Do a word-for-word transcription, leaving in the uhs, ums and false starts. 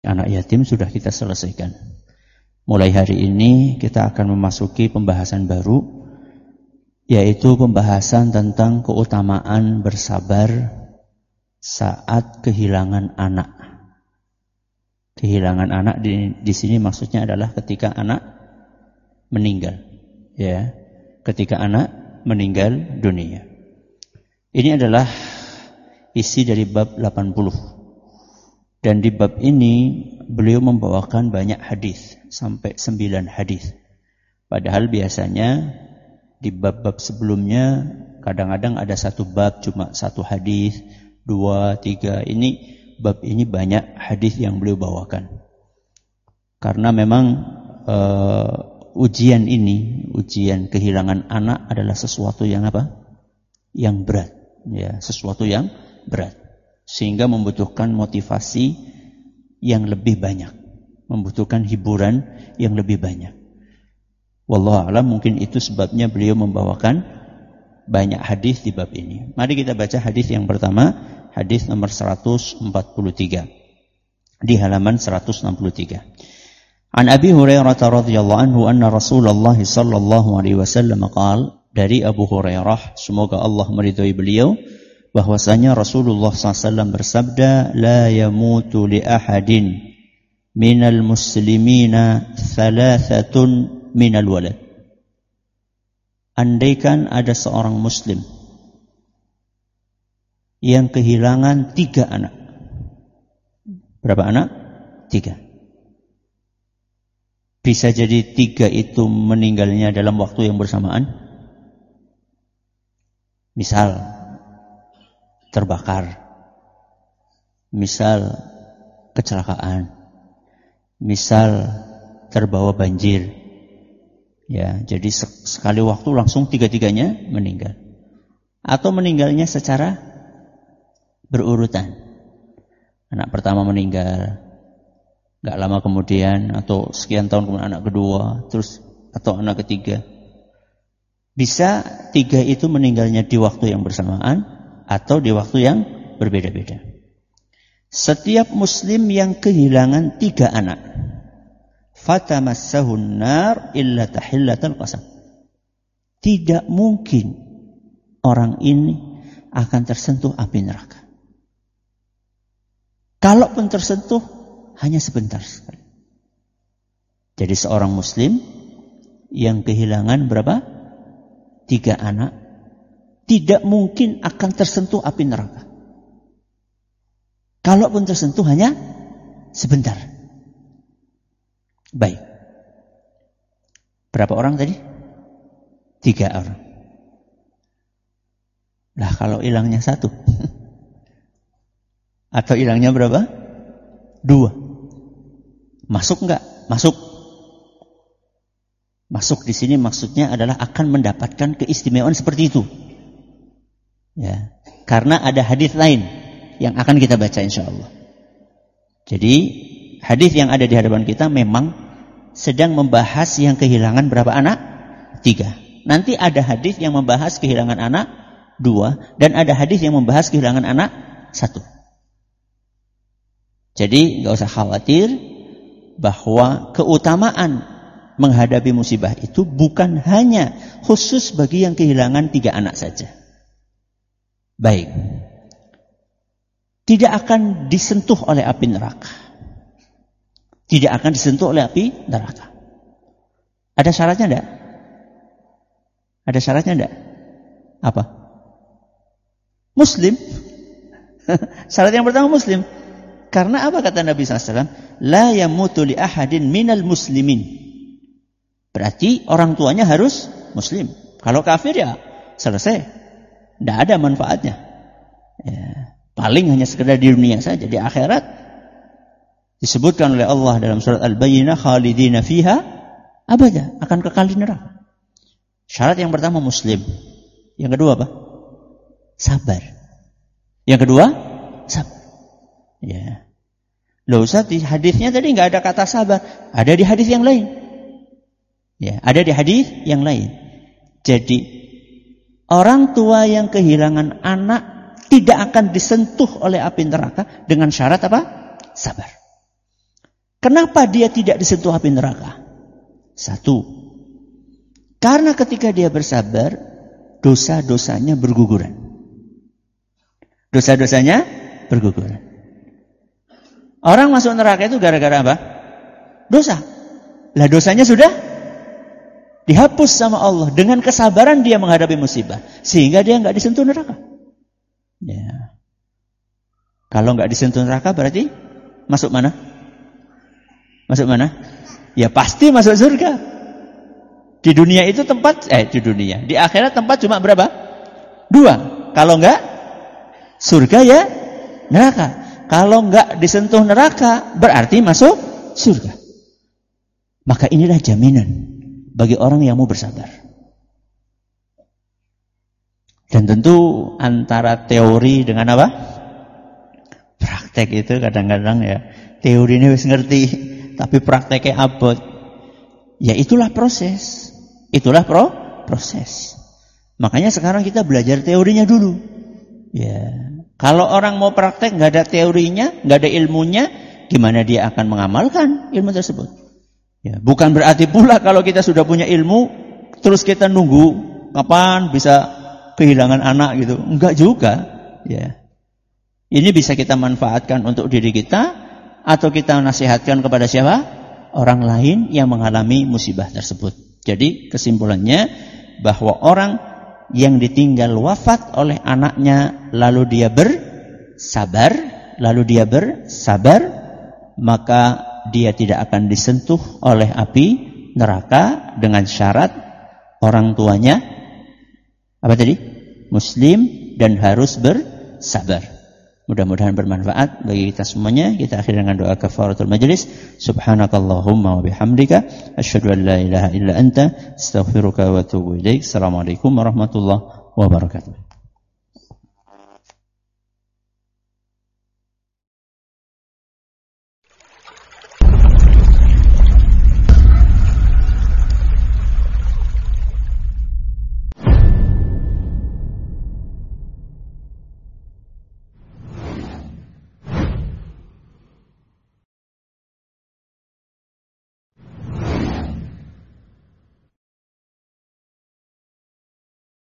Anak yatim sudah kita selesaikan. Mulai hari ini kita akan memasuki pembahasan baru, yaitu pembahasan tentang keutamaan bersabar saat kehilangan anak. Kehilangan anak di, di sini maksudnya adalah ketika anak meninggal, ya, ketika anak meninggal dunia. Ini adalah isi dari bab delapan puluh. Dan di bab ini beliau membawakan banyak hadis, sampai sembilan hadis. Padahal biasanya di bab-bab sebelumnya kadang-kadang ada satu bab cuma satu hadis, dua, tiga. Ini bab ini banyak hadis yang beliau bawakan. Karena memang uh, ujian ini, ujian kehilangan anak adalah sesuatu yang apa? Yang berat, ya, sesuatu yang berat. Sehingga membutuhkan motivasi yang lebih banyak, membutuhkan hiburan yang lebih banyak. Wallahu a'lam, mungkin itu sebabnya beliau membawakan banyak hadis di bab ini. Mari kita baca hadis yang pertama, hadis nomor seratus empat puluh tiga di halaman seratus enam puluh tiga. An Abi Hurairah radhiyallahu anhu anna Rasulullah sallallahu alaihi wasallam qaal, dari Abu Hurairah, semoga Allah meridhai beliau, bahwasanya Rasulullah sallallahu alaihi wasallam bersabda, la yamutu li ahadin minal muslimina thalathatun minal walad. Andaikan ada seorang muslim yang kehilangan tiga anak. Berapa anak? Tiga. Bisa jadi tiga itu meninggalnya dalam waktu yang bersamaan. Misal terbakar, misal kecelakaan, misal terbawa banjir, ya, jadi sekali waktu langsung tiga-tiganya meninggal, atau meninggalnya secara berurutan. Anak pertama meninggal, gak lama kemudian, atau sekian tahun kemudian anak kedua, terus atau anak ketiga. Bisa tiga itu meninggalnya di waktu yang bersamaan atau di waktu yang berbeda-beda. Setiap muslim yang kehilangan tiga anak, fatamassahun nar illa tahillatal qasam. Tidak mungkin orang ini akan tersentuh api neraka. Kalaupun tersentuh, hanya sebentar sekali. Jadi seorang muslim yang kehilangan berapa? Tiga anak, tidak mungkin akan tersentuh api neraka. Kalaupun tersentuh hanya sebentar. Baik. Berapa orang tadi? Tiga orang. Lah kalau hilangnya satu. Atau hilangnya berapa? Dua. Masuk enggak? Masuk. Masuk di sini maksudnya adalah akan mendapatkan keistimewaan seperti itu. Ya, karena ada hadis lain yang akan kita baca insyaallah. Jadi hadis yang ada di hadapan kita memang sedang membahas yang kehilangan berapa anak? Tiga. Nanti ada hadis yang membahas kehilangan anak dua, dan ada hadis yang membahas kehilangan anak satu. Jadi nggak usah khawatir bahwa keutamaan menghadapi musibah itu bukan hanya khusus bagi yang kehilangan tiga anak saja. Baik. Tidak akan disentuh oleh api neraka. Tidak akan disentuh oleh api neraka. Ada syaratnya enggak? Ada syaratnya enggak? Apa? Muslim. Syarat yang pertama Muslim. Karena apa kata Nabi sallallahu alaihi wasallam? La yamutu li ahadin minal muslimin. Berarti orang tuanya harus Muslim. Kalau kafir ya selesai. Tidak ada manfaatnya. Ya, paling hanya sekedar di dunia saja. Di akhirat disebutkan oleh Allah dalam surat Al-Bayyinah, khalidina fiha abada, akan kekal di neraka. Syarat yang pertama Muslim. Yang kedua apa? Sabar. Yang kedua sabar. Ya. Loh Ustaz, di hadisnya tadi nggak ada kata sabar. Ada di hadis yang lain. Ya, ada di hadis yang lain. Jadi orang tua yang kehilangan anak tidak akan disentuh oleh api neraka dengan syarat apa? Sabar. Kenapa dia tidak disentuh api neraka? Satu, karena ketika dia bersabar, dosa-dosanya berguguran. Dosa-dosanya berguguran. Orang masuk neraka itu gara-gara apa? Dosa. Lah dosanya sudah dihapus sama Allah dengan kesabaran dia menghadapi musibah, sehingga dia nggak disentuh neraka. Ya. Kalau nggak disentuh neraka berarti masuk mana? Masuk mana? Ya pasti masuk surga. Di dunia itu tempat, eh di dunia, di akhirat tempat cuma berapa? Dua. Kalau nggak surga ya neraka. Kalau nggak disentuh neraka berarti masuk surga. Maka inilah jaminan bagi orang yang mau bersabar. Dan tentu antara teori dengan apa? Praktek itu kadang-kadang ya, teori ini wis ngerti, tapi prakteknya abot. Ya itulah proses. Itulah pro proses. Makanya sekarang kita belajar teorinya dulu. Ya, kalau orang mau praktek nggak ada teorinya, nggak ada ilmunya, gimana dia akan mengamalkan ilmu tersebut? Ya, bukan berarti pula kalau kita sudah punya ilmu, terus kita nunggu kapan bisa kehilangan anak gitu. Enggak juga. Ya. Ini bisa kita manfaatkan untuk diri kita, atau kita nasihatkan kepada siapa? Orang lain yang mengalami musibah tersebut. Jadi kesimpulannya bahwa orang yang ditinggal wafat oleh anaknya, lalu dia bersabar, lalu dia bersabar, maka dia tidak akan disentuh oleh api neraka dengan syarat orang tuanya apa tadi? Muslim dan harus bersabar. Mudah-mudahan bermanfaat bagi kita semuanya. Kita akhiri dengan doa kafaratul majlis. Subhanakallahumma wa bihamdika asyhadu an la ilaha illa anta astaghfiruka wa atubu ilaik. Assalamualaikum warahmatullahi wabarakatuh.